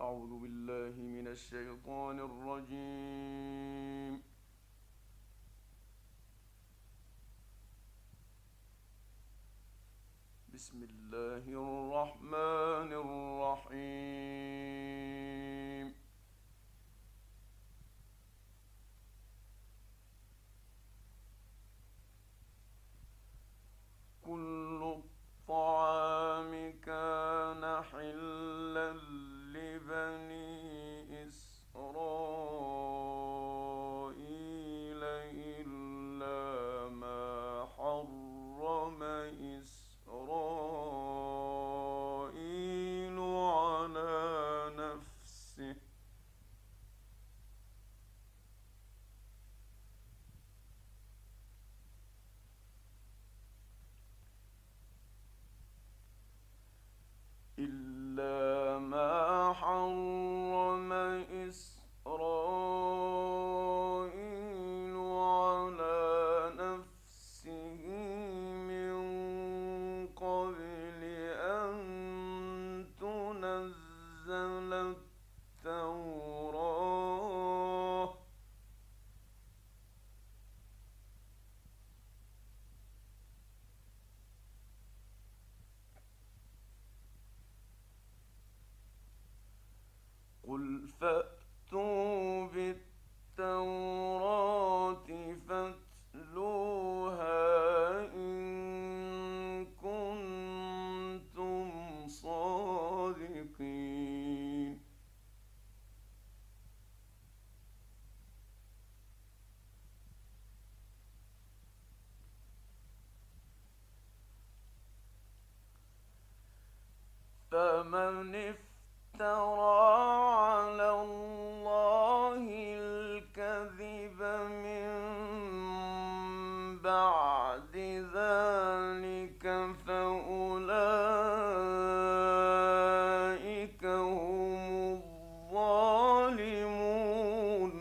أعوذ بالله من الشيطان الرجيم. بسم الله الرحمن الرحيم. كل الطعام كان حلا لبني إسرائيل إلا ما حرم إسرائيل على نفسه إلا ما حرم إسرائيل على نفسه من قبل أن تنزل التوراة قل فأتوا بالتوراة فاتلوها إن كنتم صادقين فمن افترى على الله الكذب من بعد ذلك فأولئك هم الظالمون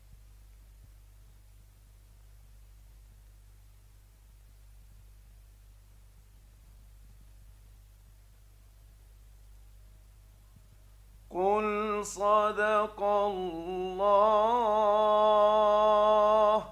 قل صدق الله.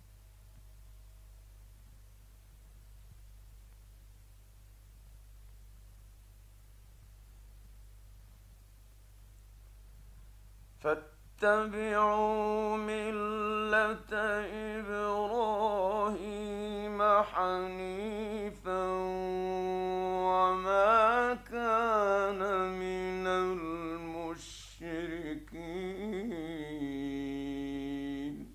فاتبعوا ملة إبراهيم حنيفا وما كان من المشركين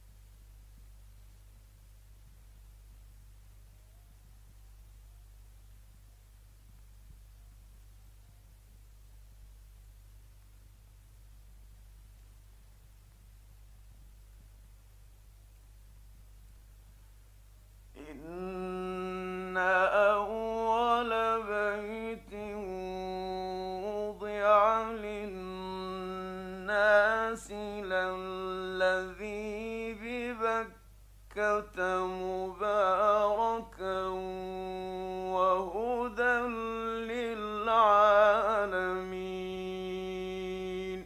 إن أول بيت وضع للناس للذي ببكة مباركا وهدى للعالمين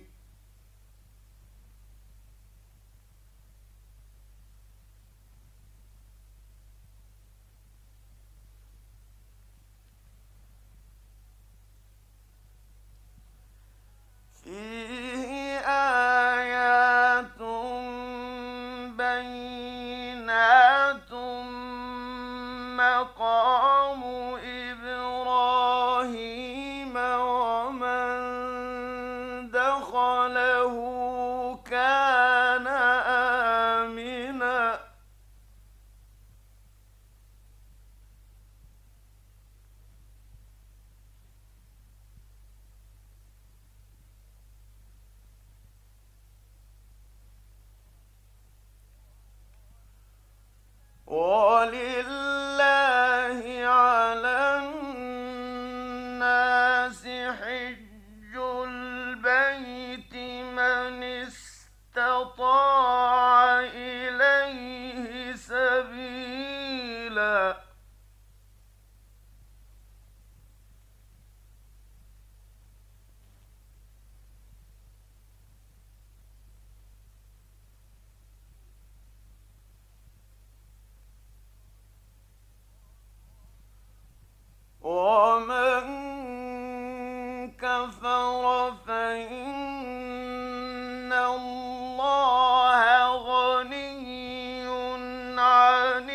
فيه آيات بينات كفر فإن الله غني عن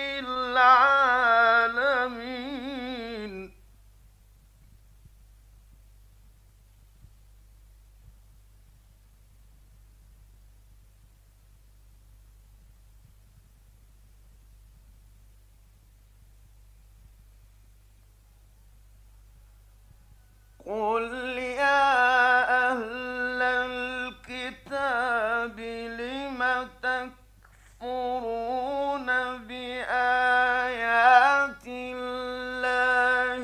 العالمين. قل يا أهل الكتاب لم تكفرون بآيات الله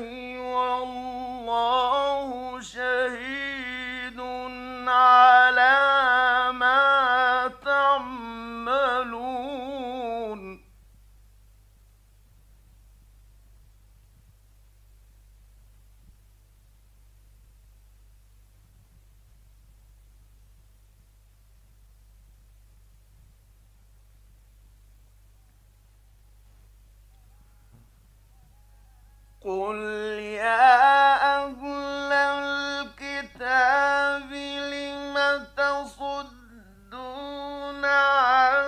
والله شهيد على ما تعملون. قل يا أهل الكتاب لم تصدون عن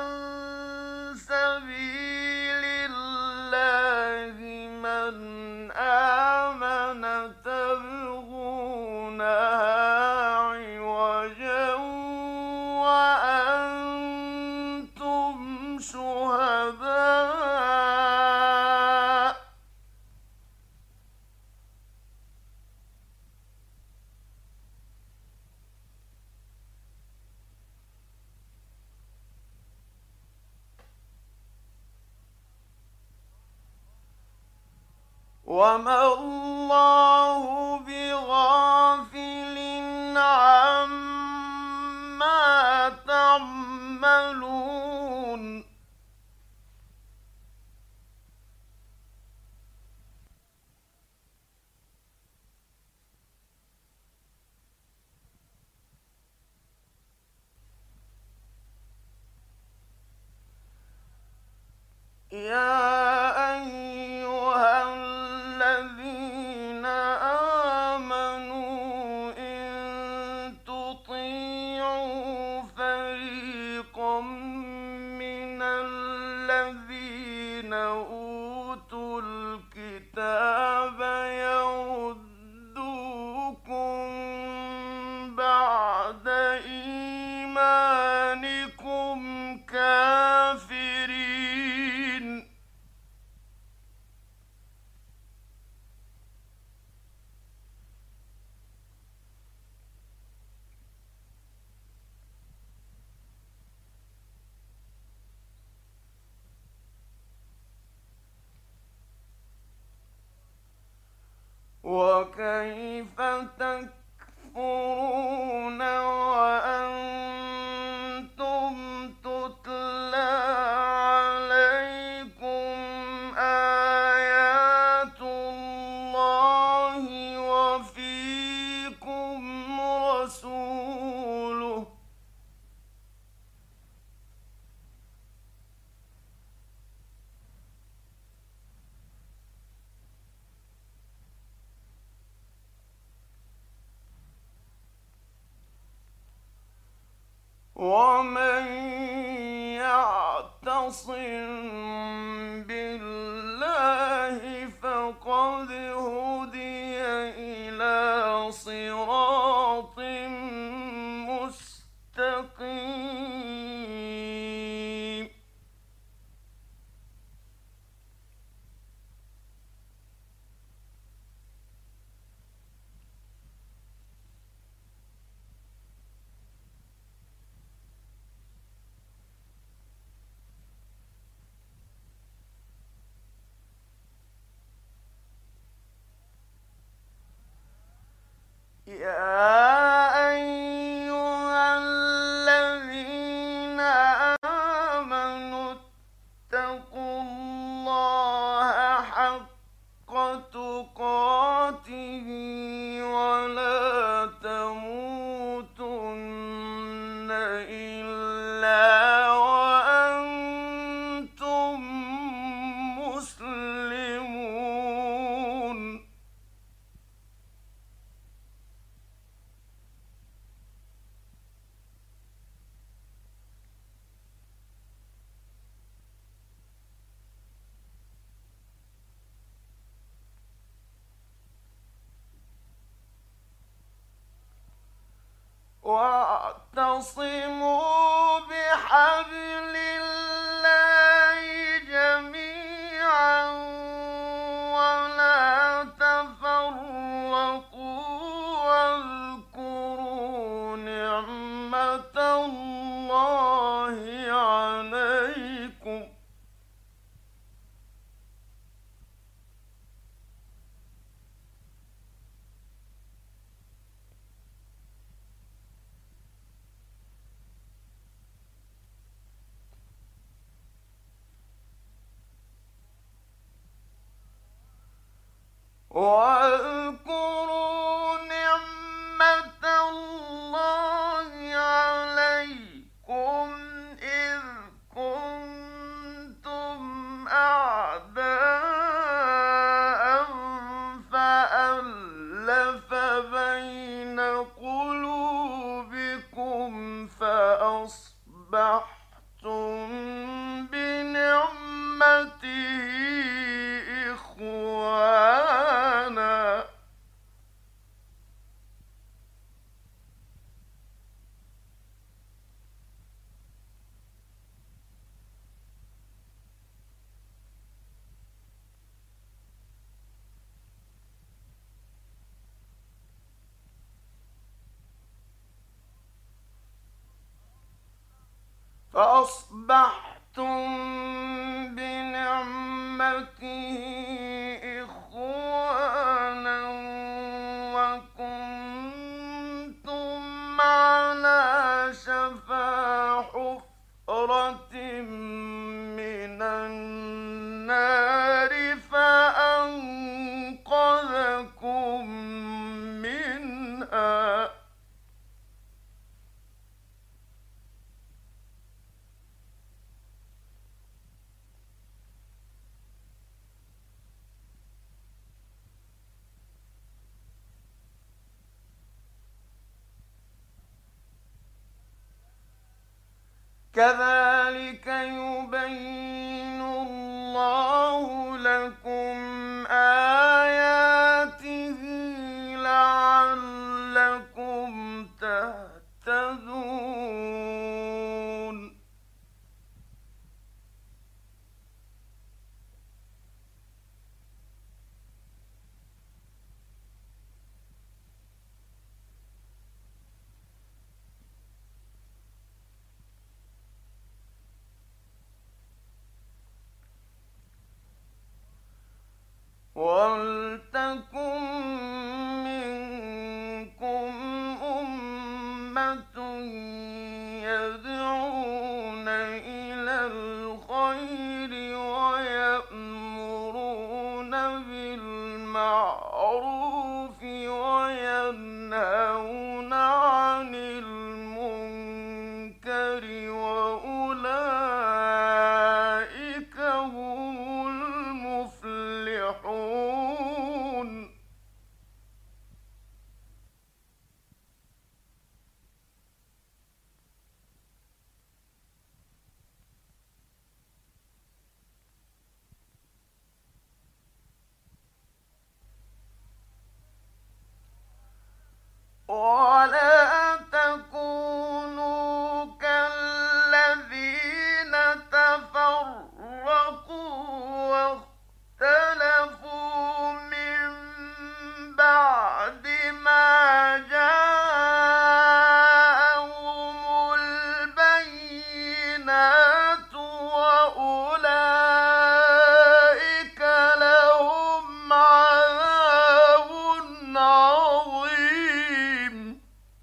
سبيل الله من آمن تبغونها عوجا وأنتم شهداء. وما الله بغافل عما تعملون. يا أيها الذين آمنوا إن تطيعوا فريقا من الذين أوتوا الكتاب يردوكم بعد إيمانكم كافرين. وكيف تكفرون وأنتم تتلى عليكم آيات الله وفيكم رسوله. ومن يعتصم بالله فقد هدي إلى صراط مستقيم. يا أيها الذين آمنوا اتقوا الله حق تقاته ولا تموتن إلا وأنتم مسلمون. 。 . 。 . 。 . 。 . 。 . 。 . 。 . 。 。 。 . 。 。 。 。 。 。 。 。 。 。 。 。 。 。 。 。 。 。 。 。 。 。 。 。 。 。 。 。 。 。 。 。 。 。 。 。 。 。 。 واعتصموا بحبل الله جميعا ولا تفرقوا واذكروا نعمة الله عليكم واذكروا نعمة الله عليكم إذ كنتم أعداء فألف بين قلوبكم فأصبحتم بنعمته إخوانا فأصبحتم بنعمته إخوانا وكنتم على شفا حفرة من النار فأنقذكم منها كذلك يبين الله لكم آياته لعلكم تهتدون ولتكن منكم أمة يدعون إلى الخير ويأمرون بالمعروف وينهون عن المنكر وأولئك هم المفلحون ولا تكونوا كالذين تفرقوا واختلفوا من بعد ما جاءهم البينات وأولئك لهم عذاب عظيم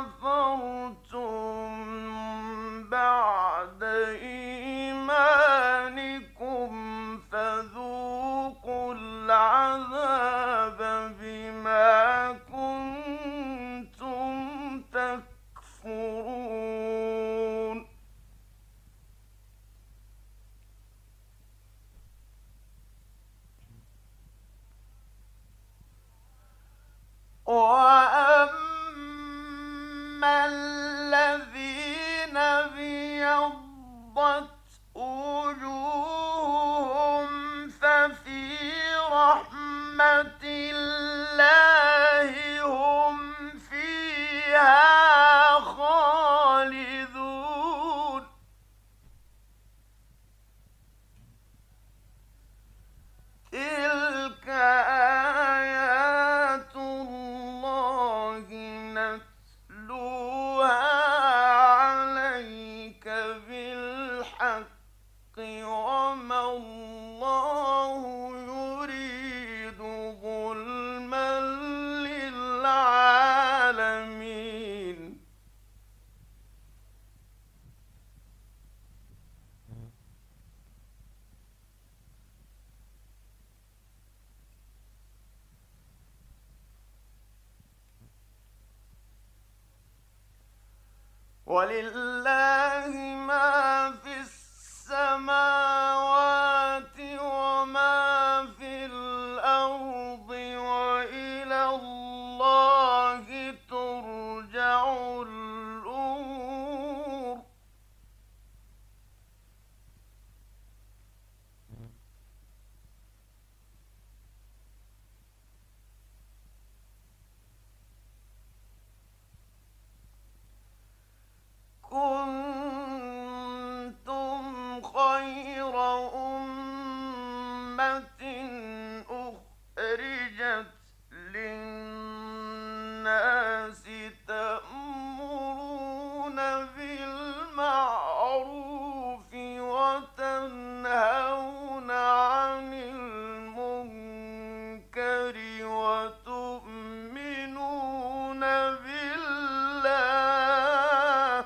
كفرتم بعد إيمانكم فذوقوا العذاب بما كنتم تكفرون. وأما الذين ابيضت وجوههم ففي رحمة الله هم فيها خالدون. تلك آيات الله نتلوها عليك بالحق وما الله يريد ظلما للعالمين. ولله ما في السماوات وما في الأرض وإلى الله ترجع الأمور. كنتم خير أمة أخرجت للناس تأمرون بالمعروف وتنهون عن المنكر وتؤمنون بالله.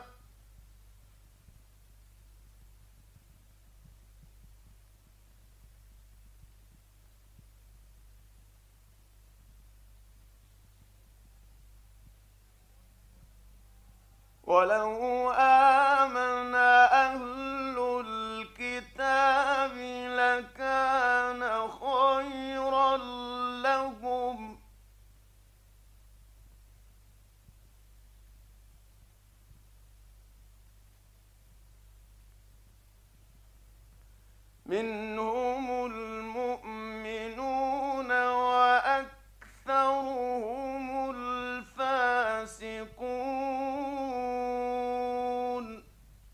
ولو آمن أهل الكتاب لكان خيرا لهم. منهم المؤمنون وأكثرهم الفاسقون.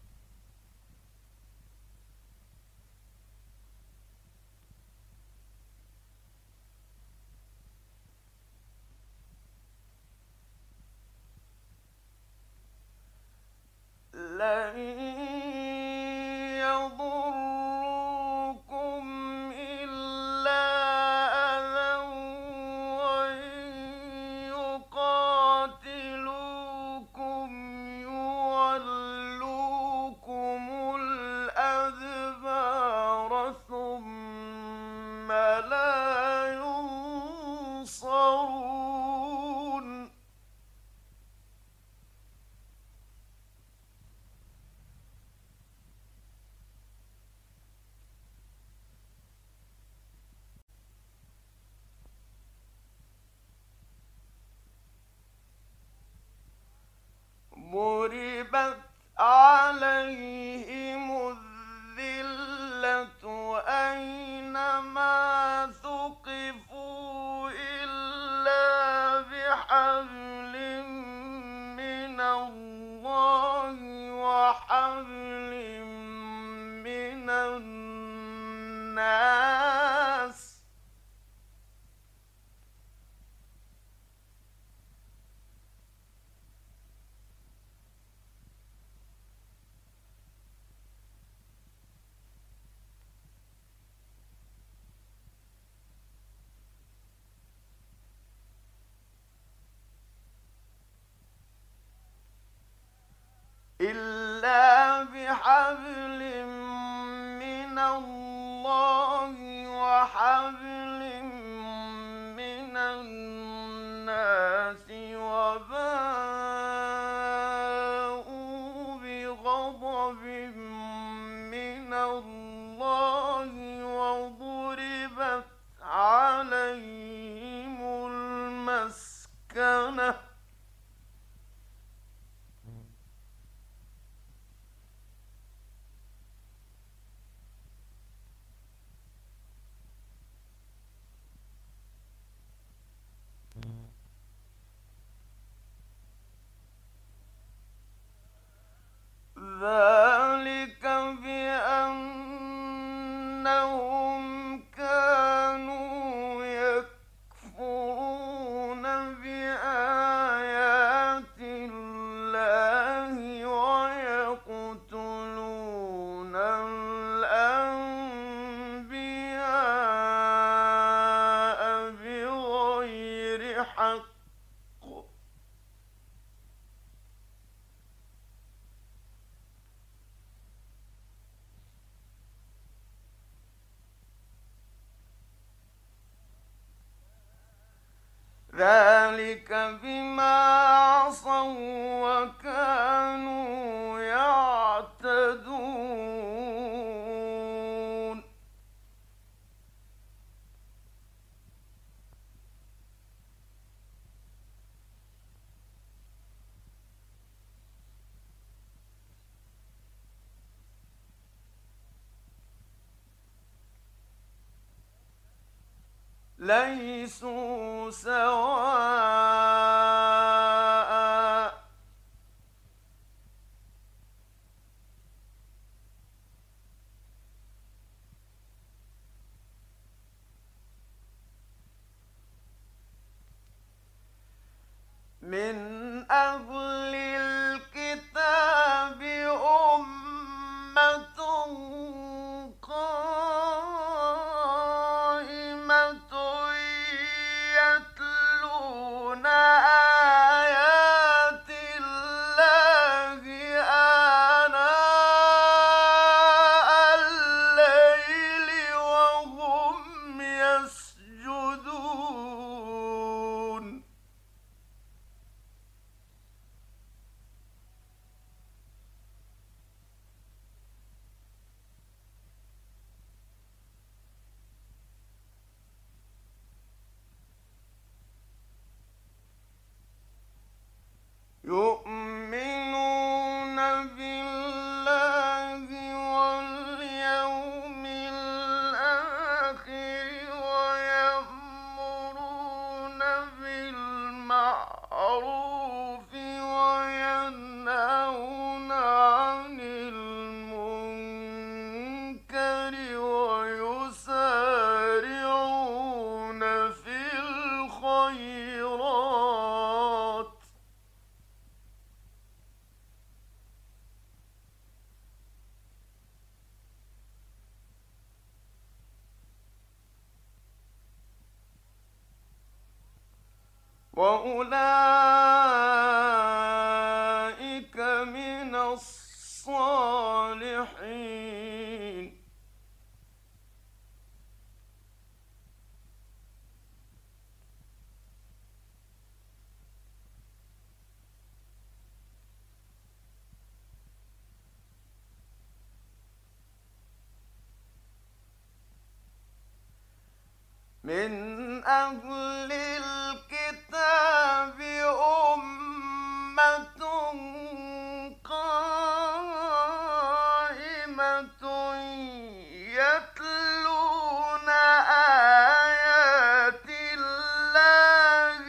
لن يضروكم إلا أذى وإن يقاتلوكم يولوكم الأدبار ثم لا ينصرون. ضربت عليهم الذلة أينما ثقفوا إلا بحبل من الله وحبل من الناس حبل من الله وحبل من الناس وباءوا بغضب من الله وضربت عليهم المسكنة ذلك بأنهم كانوا يكفرون بآيات الله ويقتلون الأنبياء بغير حق ذلك بما عصوا وكانوا يعتدون ليسوا سواء من أهل الكتاب أمة قائمة يتلون آيات الله آناء الليل وهم يسجدون يؤمنون بالله واليوم الآخر ويأمرون بالمعروف وينهون عن المنكر ويسارعون في الخيرات وأولئك من الصالحين من أهل الكتاب أمة قائمة يتلون آيات الله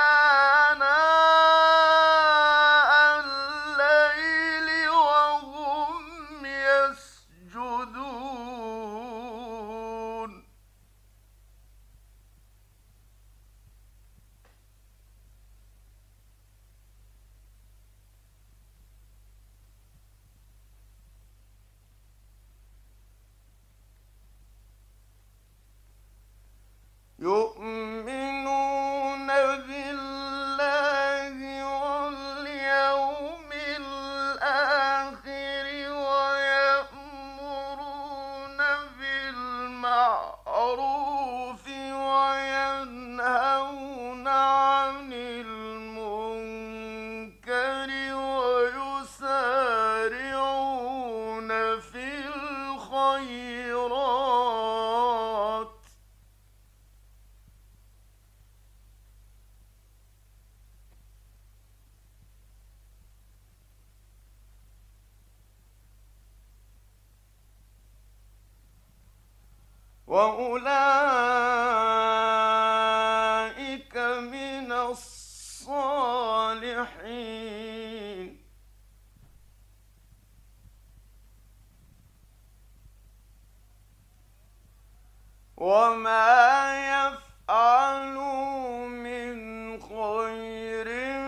آناء الليل وهم يسجدون وأولئك من الصالحين. وما يفعلوا من خير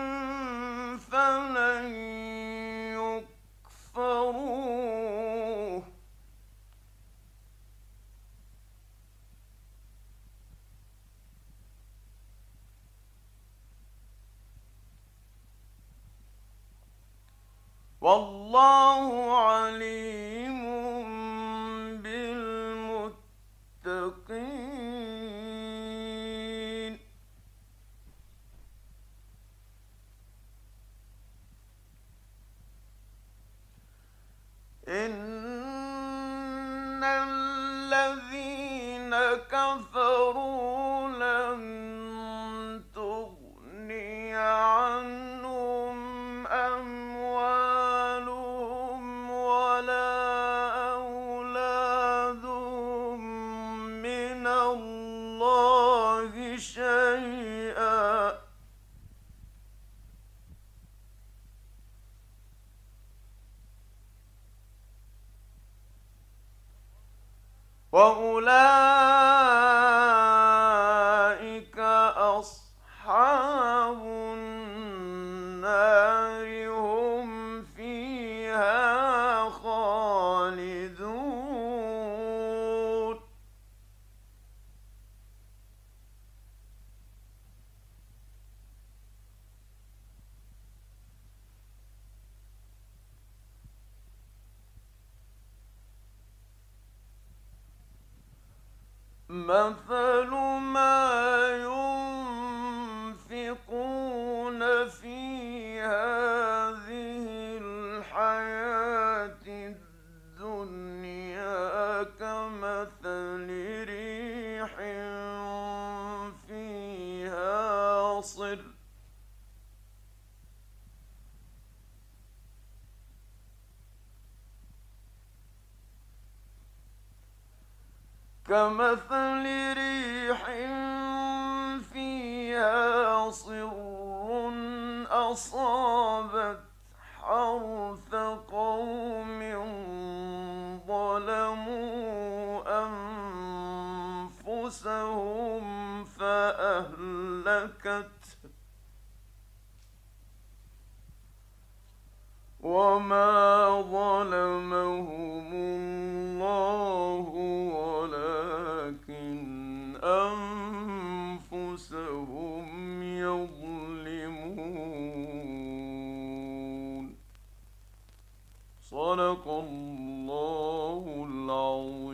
فلن يكفروه. والله عليم بالمتقين. إن الذين كفروا لن تغني عنهم أموالهم ولا أولادهم من الله شيئا، وأولئك أصحاب النار هم فيها خالدون. مثل ما ينفقون في هذه الحياة الدنيا كمثل ريح فيها صر كمثل ريح فيها صر أصابت حرث قوم ظلموا أنفسهم فأهلكته، وما ظلمهم الله ولكن أنفسهم يظلمون. صدق الله العظيم.